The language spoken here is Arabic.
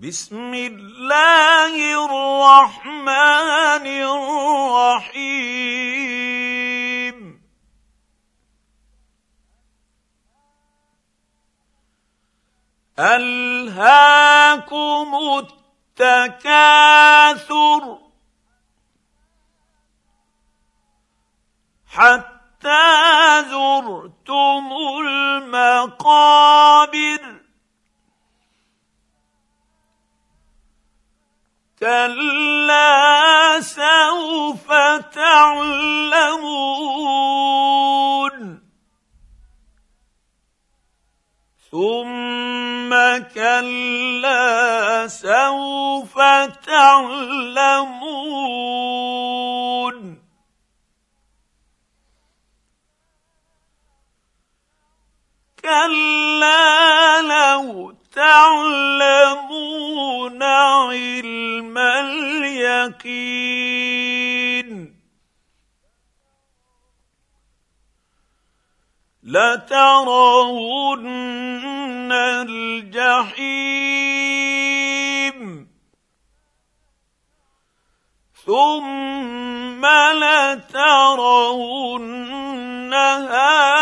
بسم الله الرحمن الرحيم ألهاكم التكاثر حتى زرتم المقابر كلا سوف تعلمون ثم كلا سوف تعلمون كلا لو تعلمون علم اليقين لترون الجحيم ثم لترونها